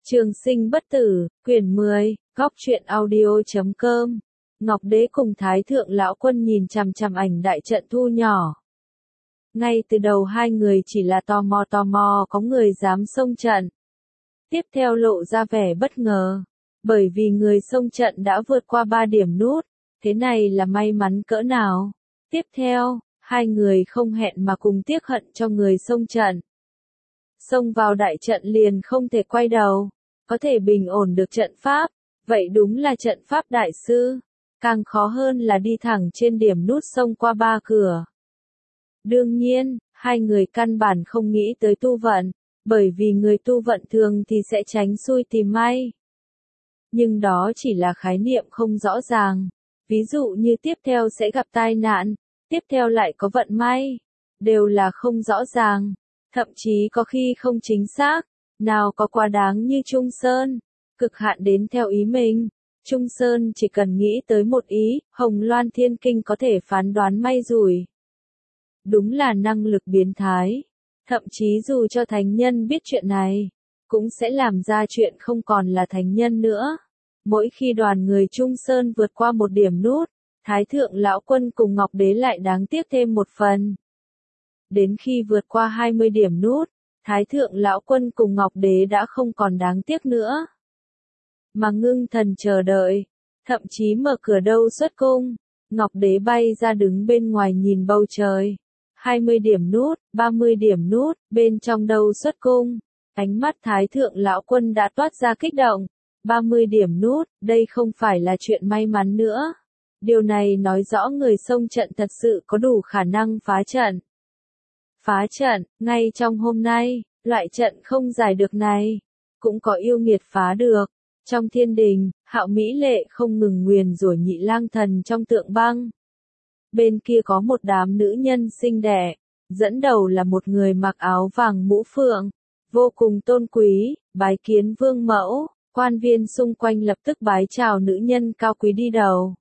Trường sinh bất tử, quyển 10, góc truyện audio.com. Ngọc Đế cùng Thái Thượng Lão Quân nhìn chằm chằm ảnh đại trận thu nhỏ. Ngay từ đầu hai người chỉ là tò mò có người dám xông trận. Tiếp theo lộ ra vẻ bất ngờ, bởi vì người xông trận đã vượt qua 3 điểm nút, thế này là may mắn cỡ nào. Tiếp theo, hai người không hẹn mà cùng tiếc hận cho người xông trận. Xông vào đại trận liền không thể quay đầu, có thể bình ổn được trận pháp, vậy đúng là trận pháp đại sư. Càng khó hơn là đi thẳng trên điểm nút xông qua 3 cửa. Đương nhiên, hai người căn bản không nghĩ tới tu vận, bởi vì người tu vận thường thì sẽ tránh xui tìm may. Nhưng đó chỉ là khái niệm không rõ ràng. Ví dụ như tiếp theo sẽ gặp tai nạn, tiếp theo lại có vận may, đều là không rõ ràng, thậm chí có khi không chính xác, nào có quá đáng như Trung Sơn, cực hạn đến theo ý mình. Trung Sơn chỉ cần nghĩ tới một ý, Hồng Loan Thiên Kinh có thể phán đoán may rủi. Đúng là năng lực biến thái. Thậm chí dù cho thánh nhân biết chuyện này, cũng sẽ làm ra chuyện không còn là thánh nhân nữa. Mỗi khi đoàn người Trung Sơn vượt qua một điểm nút, Thái Thượng Lão Quân cùng Ngọc Đế lại đáng tiếc thêm một phần. Đến khi vượt qua 20 điểm nút, Thái Thượng Lão Quân cùng Ngọc Đế đã không còn đáng tiếc nữa. Mà ngưng thần chờ đợi, thậm chí mở cửa đâu xuất cung, Ngọc Đế bay ra đứng bên ngoài nhìn bầu trời. 20 điểm nút, 30 điểm nút, bên trong đâu xuất cung, ánh mắt Thái Thượng Lão Quân đã toát ra kích động. 30 điểm nút, đây không phải là chuyện may mắn nữa. Điều này nói rõ người xông trận thật sự có đủ khả năng phá trận. Phá trận, ngay trong hôm nay, loại trận không giải được này, cũng có yêu nghiệt phá được. Trong thiên đình, Hạo Mỹ Lệ không ngừng nguyền rủa Nhị Lang Thần trong tượng băng. Bên kia có một đám nữ nhân xinh đẹp, dẫn đầu là một người mặc áo vàng mũ phượng, vô cùng tôn quý, bái kiến vương mẫu. Quan viên xung quanh lập tức bái chào nữ nhân cao quý đi đầu.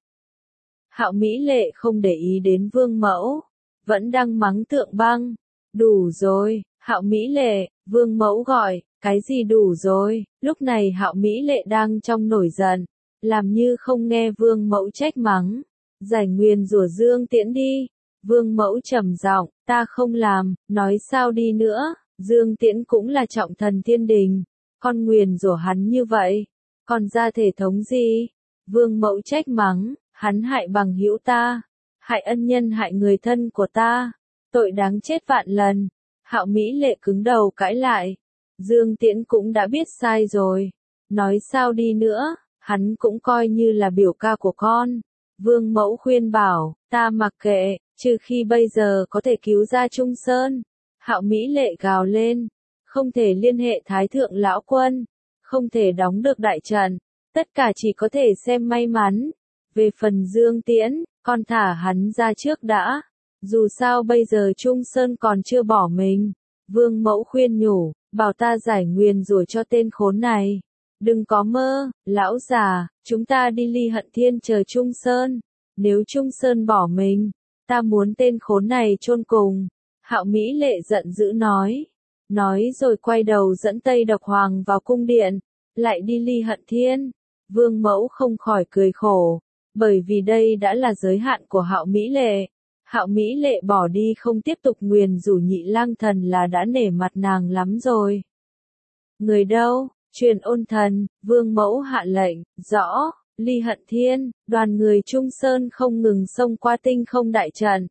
Hạo Mỹ Lệ không để ý đến vương mẫu, vẫn đang mắng tượng băng. Đủ rồi, Hạo Mỹ Lệ, vương mẫu gọi, cái gì đủ rồi? Lúc này Hạo Mỹ Lệ đang trong nổi giận, làm như không nghe vương mẫu trách mắng. Giải nguyền rủa Dương Tiễn đi. Vương mẫu trầm giọng, ta không làm, nói sao đi nữa, Dương Tiễn cũng là trọng thần thiên đình. Con nguyền rủa hắn như vậy, còn ra thể thống gì? Vương mẫu trách mắng, hắn hại bằng hữu ta, hại ân nhân hại người thân của ta, tội đáng chết vạn lần. Hạo Mỹ Lệ cứng đầu cãi lại, Dương Tiễn cũng đã biết sai rồi, nói sao đi nữa, hắn cũng coi như là biểu ca của con. Vương mẫu khuyên bảo, ta mặc kệ, trừ khi bây giờ có thể cứu ra Trung Sơn. Hạo Mỹ Lệ gào lên, không thể liên hệ Thái Thượng Lão Quân, không thể đóng được đại trận, tất cả chỉ có thể xem may mắn. Về phần Dương Tiễn, con thả hắn ra trước đã, dù sao bây giờ Trung Sơn còn chưa bỏ mình. Vương mẫu khuyên nhủ, bảo ta giải nguyền rủa cho tên khốn này. Đừng có mơ, lão già, chúng ta đi Ly Hận Thiên chờ Trung Sơn. Nếu Trung Sơn bỏ mình, ta muốn tên khốn này chôn cùng. Hạo Mỹ Lệ giận dữ nói. Nói rồi quay đầu dẫn Tây Độc Hoàng vào cung điện, lại đi Ly Hận Thiên. Vương mẫu không khỏi cười khổ, bởi vì đây đã là giới hạn của Hạo Mỹ Lệ. Hạo Mỹ Lệ bỏ đi không tiếp tục nguyền rủa Nhị Lang Thần là đã nể mặt nàng lắm rồi. Người đâu? Truyền ôn thần. Vương mẫu hạ lệnh, rõ. Ly Hận Thiên, đoàn người Trung Sơn không ngừng xông qua tinh không đại trận.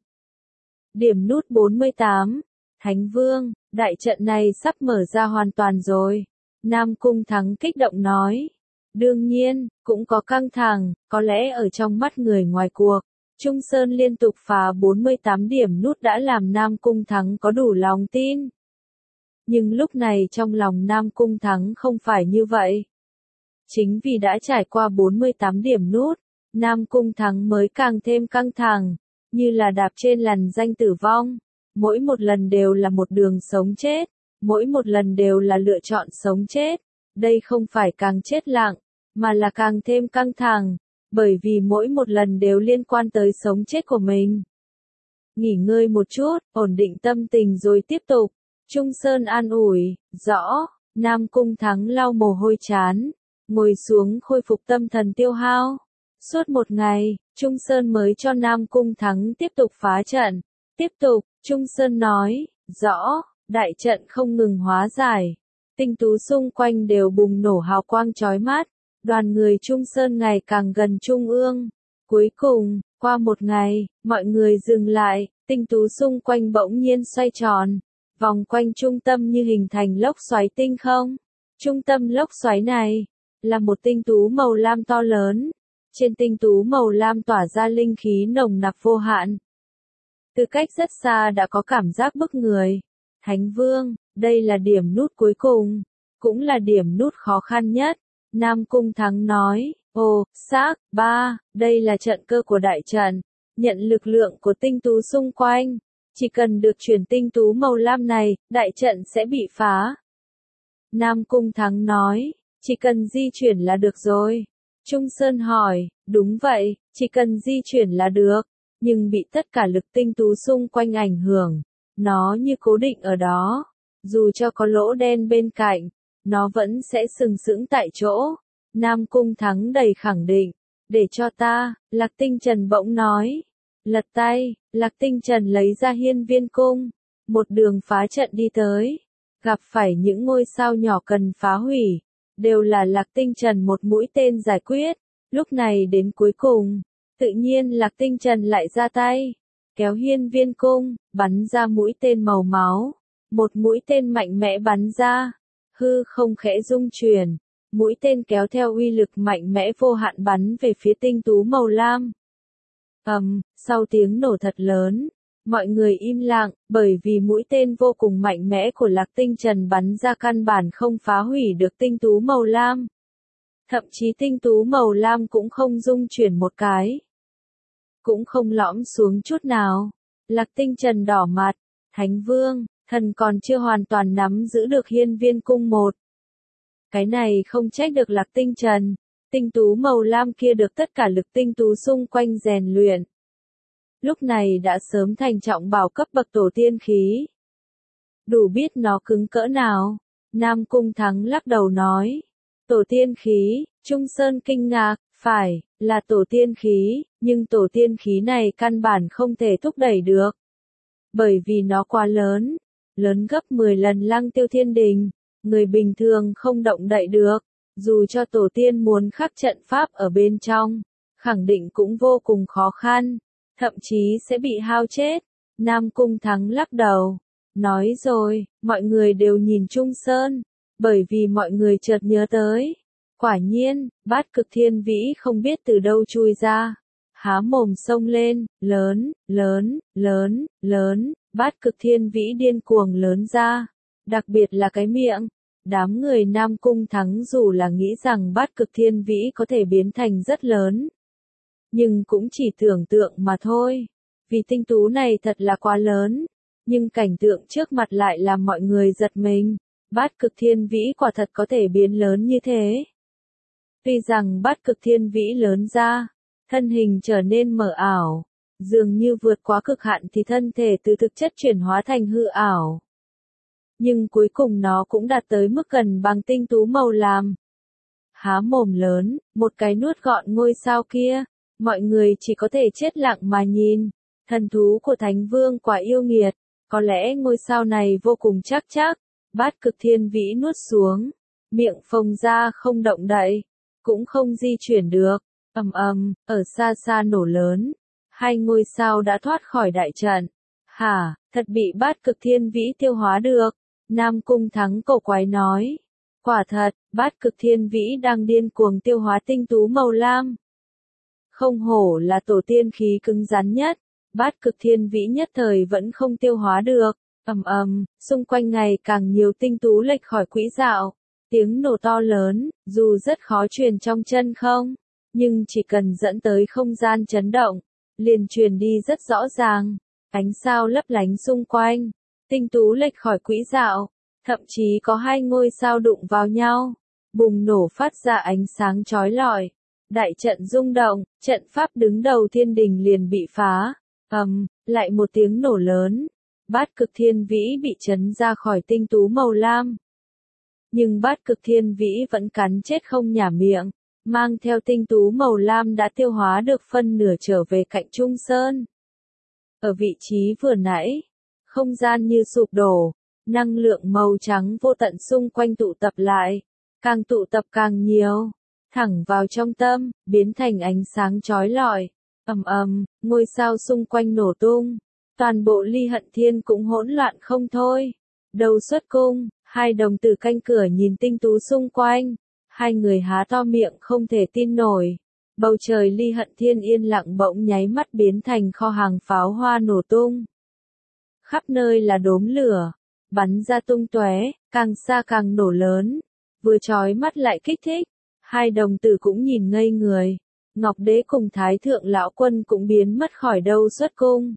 Điểm nút 48. Thánh Vương, đại trận này sắp mở ra hoàn toàn rồi. Nam Cung Thắng kích động nói. Đương nhiên, cũng có căng thẳng, có lẽ ở trong mắt người ngoài cuộc. Trung Sơn liên tục phá 48 điểm nút đã làm Nam Cung Thắng có đủ lòng tin. Nhưng lúc này trong lòng Nam Cung Thắng không phải như vậy. Chính vì đã trải qua 48 điểm nút, Nam Cung Thắng mới càng thêm căng thẳng, như là đạp trên lằn ranh tử vong. Mỗi một lần đều là một đường sống chết, mỗi một lần đều là lựa chọn sống chết. Đây không phải càng chết lặng, mà là càng thêm căng thẳng, bởi vì mỗi một lần đều liên quan tới sống chết của mình. Nghỉ ngơi một chút, ổn định tâm tình rồi tiếp tục. Trung Sơn an ủi, rõ, Nam Cung Thắng lau mồ hôi trán, ngồi xuống khôi phục tâm thần tiêu hao. Suốt một ngày, Trung Sơn mới cho Nam Cung Thắng tiếp tục phá trận. Tiếp tục, Trung Sơn nói, rõ, đại trận không ngừng hóa giải. Tinh tú xung quanh đều bùng nổ hào quang chói mắt. Đoàn người Trung Sơn ngày càng gần Trung ương. Cuối cùng, qua một ngày, mọi người dừng lại, tinh tú xung quanh bỗng nhiên xoay tròn. Vòng quanh trung tâm như hình thành lốc xoáy tinh không. Trung tâm lốc xoáy này, là một tinh tú màu lam to lớn. Trên tinh tú màu lam tỏa ra linh khí nồng nặc vô hạn. Từ cách rất xa đã có cảm giác bức người. Thánh Vương, đây là điểm nút cuối cùng, cũng là điểm nút khó khăn nhất. Nam Cung Thắng nói, ồ, xác, đây là trận cơ của đại trận, nhận lực lượng của tinh tú xung quanh. Chỉ cần được chuyển tinh tú màu lam này, đại trận sẽ bị phá. Nam Cung Thắng nói, chỉ cần di chuyển là được rồi. Trung Sơn hỏi, đúng vậy, chỉ cần di chuyển là được, nhưng bị tất cả lực tinh tú xung quanh ảnh hưởng, nó như cố định ở đó, dù cho có lỗ đen bên cạnh, nó vẫn sẽ sừng sững tại chỗ. Nam Cung Thắng đầy khẳng định, để cho ta, Lạc Tinh Trần bỗng nói. Lật tay, Lạc Tinh Trần lấy ra hiên viên cung, một đường phá trận đi tới, gặp phải những ngôi sao nhỏ cần phá hủy, đều là Lạc Tinh Trần một mũi tên giải quyết. Lúc này đến cuối cùng, tự nhiên Lạc Tinh Trần lại ra tay, kéo hiên viên cung, bắn ra mũi tên màu máu. Một mũi tên mạnh mẽ bắn ra, hư không khẽ rung chuyển, mũi tên kéo theo uy lực mạnh mẽ vô hạn bắn về phía tinh tú màu lam. Sau tiếng nổ thật lớn, mọi người im lặng, bởi vì mũi tên vô cùng mạnh mẽ của Lạc Tinh Trần bắn ra căn bản không phá hủy được tinh tú màu lam. Thậm chí tinh tú màu lam cũng không rung chuyển một cái, cũng không lõm xuống chút nào. Lạc Tinh Trần đỏ mặt, Thánh Vương, thần còn chưa hoàn toàn nắm giữ được hiên viên cung một. Cái này không trách được Lạc Tinh Trần, tinh tú màu lam kia được tất cả lực tinh tú xung quanh rèn luyện. Lúc này đã sớm thành trọng bảo cấp bậc tổ tiên khí. Đủ biết nó cứng cỡ nào. Nam Cung Thắng lắc đầu nói. Tổ tiên khí, Trung Sơn kinh ngạc, phải, là tổ tiên khí, nhưng tổ tiên khí này căn bản không thể thúc đẩy được. Bởi vì nó quá lớn, lớn gấp 10 lần Lăng Tiêu Thiên Đình, người bình thường không động đậy được, dù cho tổ tiên muốn khắc trận pháp ở bên trong, khẳng định cũng vô cùng khó khăn, thậm chí sẽ bị hao chết. Nam Cung Thắng lắc đầu, nói rồi, mọi người đều nhìn Trung Sơn, bởi vì mọi người chợt nhớ tới. Quả nhiên, Bát Cực Thiên Vĩ không biết từ đâu chui ra, há mồm xông lên, lớn, lớn, lớn, lớn, Bát Cực Thiên Vĩ điên cuồng lớn ra, đặc biệt là cái miệng. Đám người Nam Cung Thắng dù là nghĩ rằng Bát Cực Thiên Vĩ có thể biến thành rất lớn, nhưng cũng chỉ tưởng tượng mà thôi, vì tinh tú này thật là quá lớn, nhưng cảnh tượng trước mặt lại làm mọi người giật mình, Bát Cực Thiên Vĩ quả thật có thể biến lớn như thế. Tuy rằng Bát Cực Thiên Vĩ lớn ra, thân hình trở nên mờ ảo, dường như vượt quá cực hạn thì thân thể từ thực chất chuyển hóa thành hư ảo. Nhưng cuối cùng nó cũng đạt tới mức gần bằng tinh tú màu lam. Há mồm lớn, một cái nuốt gọn ngôi sao kia, mọi người chỉ có thể chết lặng mà nhìn. Thần thú của Thánh Vương quả yêu nghiệt, có lẽ ngôi sao này vô cùng chắc chắc. Bát Cực Thiên Vĩ nuốt xuống, miệng phồng ra không động đậy, cũng không di chuyển được. Ở xa xa nổ lớn, hai ngôi sao đã thoát khỏi đại trận. Hả, thật bị Bát Cực Thiên Vĩ tiêu hóa được. Nam Cung Thắng cổ quái nói. Quả thật, Bát Cực Thiên Vĩ đang điên cuồng tiêu hóa tinh tú màu lam. Không hổ là tổ tiên khí cứng rắn nhất, Bát Cực Thiên Vĩ nhất thời vẫn không tiêu hóa được. Xung quanh ngày càng nhiều tinh tú lệch khỏi quỹ đạo. Tiếng nổ to lớn, dù rất khó truyền trong chân không, nhưng chỉ cần dẫn tới không gian chấn động, liền truyền đi rất rõ ràng. Ánh sao lấp lánh xung quanh, tinh tú lệch khỏi quỹ đạo, thậm chí có hai ngôi sao đụng vào nhau, bùng nổ phát ra ánh sáng chói lọi. Đại trận rung động, trận pháp đứng đầu thiên đình liền bị phá. Lại một tiếng nổ lớn. Bát Cực Thiên Vĩ bị chấn ra khỏi tinh tú màu lam. Nhưng Bát Cực Thiên Vĩ vẫn cắn chết không nhả miệng, mang theo tinh tú màu lam đã tiêu hóa được phân nửa trở về cạnh Trung Sơn. Ở vị trí vừa nãy, không gian như sụp đổ, năng lượng màu trắng vô tận xung quanh tụ tập lại, càng tụ tập càng nhiều, thẳng vào trong tâm, biến thành ánh sáng chói lọi. Ầm ầm, ngôi sao xung quanh nổ tung, toàn bộ Ly Hận Thiên cũng hỗn loạn không thôi. Đầu xuất cung, hai đồng tử canh cửa nhìn tinh tú xung quanh, hai người há to miệng không thể tin nổi. Bầu trời Ly Hận Thiên yên lặng bỗng nháy mắt biến thành kho hàng pháo hoa nổ tung. Khắp nơi là đốm lửa, bắn ra tung tóe, càng xa càng nổ lớn, vừa chói mắt lại kích thích. Hai đồng tử cũng nhìn ngây người. Ngọc Đế cùng Thái Thượng Lão Quân cũng biến mất khỏi đâu xuất cung.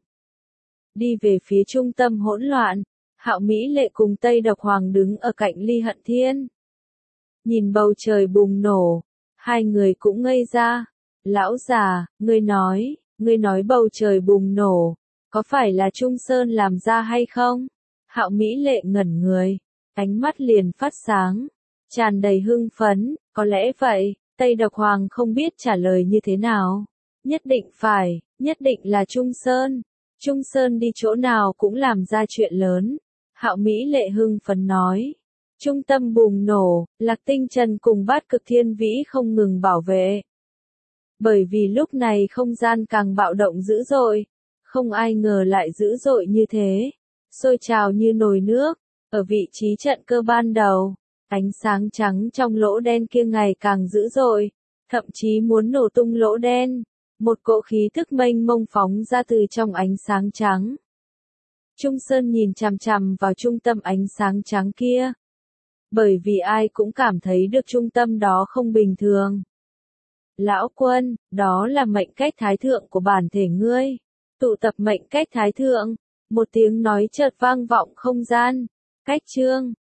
Đi về phía trung tâm hỗn loạn, Hạo Mỹ Lệ cùng Tây Độc Hoàng đứng ở cạnh Ly Hận Thiên. Nhìn bầu trời bùng nổ, hai người cũng ngây ra. Lão già, ngươi nói bầu trời bùng nổ, có phải là Trung Sơn làm ra hay không? Hạo Mỹ Lệ ngẩn người, ánh mắt liền phát sáng, tràn đầy hưng phấn, có lẽ vậy. Tây Độc Hoàng không biết trả lời như thế nào. Nhất định là Trung Sơn. Trung Sơn đi chỗ nào cũng làm ra chuyện lớn. Hạo Mỹ Lệ hưng phấn nói. Trung tâm bùng nổ, Lạc Tinh Trần cùng Bát Cực Thiên Vĩ không ngừng bảo vệ. Bởi vì lúc này không gian càng bạo động dữ dội. Không ai ngờ lại dữ dội như thế. Sôi trào như nồi nước. Ở vị trí trận cơ ban đầu, ánh sáng trắng trong lỗ đen kia ngày càng dữ dội, thậm chí muốn nổ tung lỗ đen. Một cỗ khí thức mênh mông phóng ra từ trong ánh sáng trắng. Trung Sơn nhìn chằm chằm vào trung tâm ánh sáng trắng kia. Bởi vì ai cũng cảm thấy được trung tâm đó không bình thường. Lão Quân, đó là mệnh cách thái thượng của bản thể ngươi. Tụ tập mệnh cách thái thượng. Một tiếng nói chợt vang vọng không gian. Cách chương